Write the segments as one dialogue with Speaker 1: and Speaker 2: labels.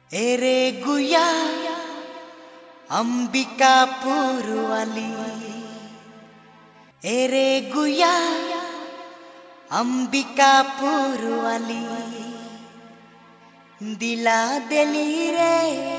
Speaker 1: एरे गुया अंबिकापुर वाली, एरे गुया अंबिकापुर वाली, दिला दिली रे।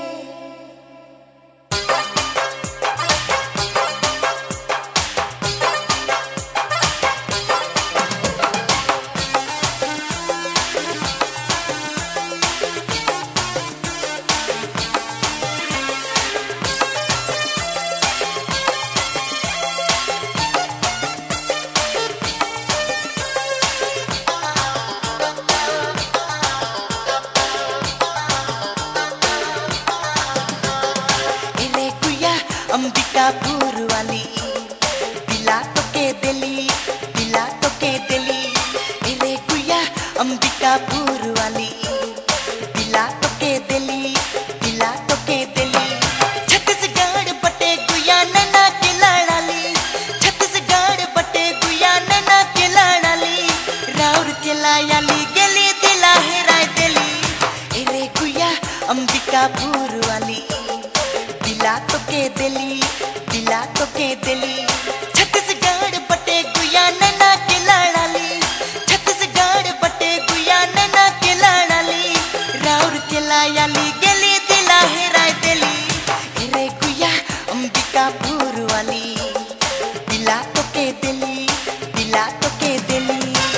Speaker 1: अंबिकापुर वाली, दिला तो के दिली, दिला तो के दिली। एरे गुया अंबिकापुर वाली, दिला तो के दिली, दिला तो के दिली। छत्तीसगढ़ बटे गुया नैना के लाडाली, छत्तीसगढ़ बटे गुया नैना के लाडाली। राउर के लायाली गेली दिला हेराय दिली। एरे गुया अंबिकापुर वाली, दिला तो के दिली, दिला तो के दिली। छत्तीसगढ़ बटे गुया नैना के लाडाली, छत्तीसगढ़ बटे गुया नैना के लाडाली। राउर के लायाली गेली दिला हेराय दिली। एरे गुया अंबिकापुर वाली, दिला तो के दिली, दिला तो के दिली।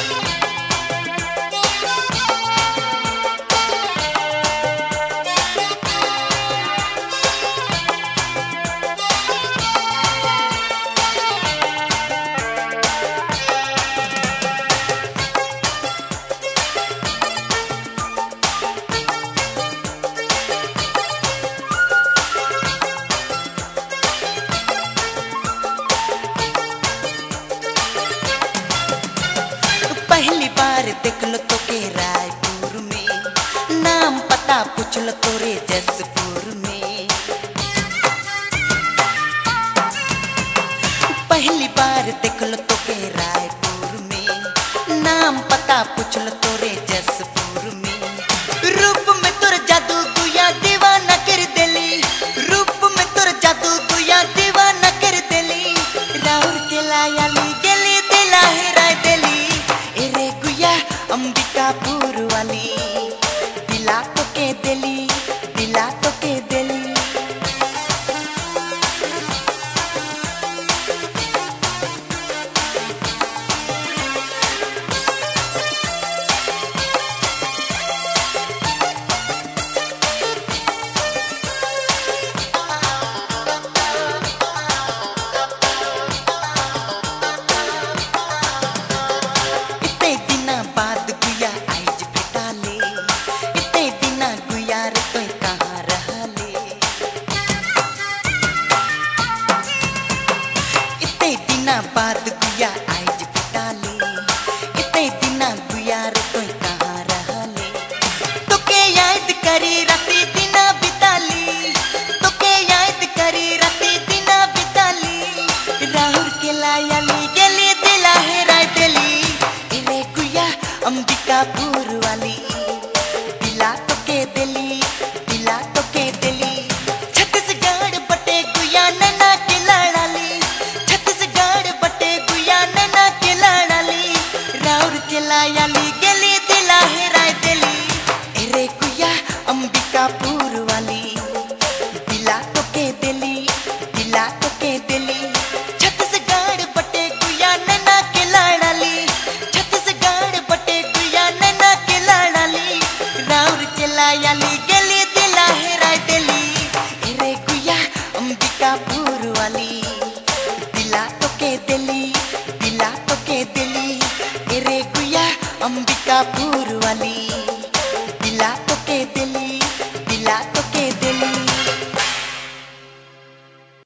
Speaker 1: पहली बार देख लो तो के रायपुर में, नाम पता पूछ लो तोरे जसपुर में। पहली बार देख लो तो के रायपुर में, नाम पता पूछ लो तोरे जसपुर में। रूप में तोर जादू गुया दीवाना कर दिली, रूप में तोर जादू गुया दीवाना कर दिली। राउर के लायाली गेली दिला हेराय दिली। एरे गुया अंबिकापुर वाली, दिला तो के दिली, दिला तो के दिली। इतने दिना बाद गुया आइज भेटाले, इतने दिना गुया रे तोय कहाँ रहले। इतने दिना बाद गुया आइज भेटाले, इतने दिना गुया रे तोय कहाँ रहले। तोके याद करी राती दिना बिताली, तोके याद करी राती दिना बिताली। राहुल के लायाली गेली दिला हेराय दिली। एरे गुया अंबिकापुर वाली, दिला तो के दिली, दिला तो के दिली। छत्तीसगढ़ बटे गुया नैना के लाडाली, छत्तीसगढ़ बटे गुया नैना के लाडाली। राउर के लायाली गेली दिला हेराय दिली। एरे गुया अंबिकापुर वाली, दिला तो के दिली, दिला तो के दिली। छत्तीसगढ़ बटे गुया नैना के लाडाली, छत्तीसगढ़ बटे गुया नैना के लाडाली। राउर के लायाली गेली दिला हेराय दिली। एरे गुया अंबिकापुर वाली, दिला तो के दिली, दिला तो के दिली। एरे गुया अंबिकापुर वाली।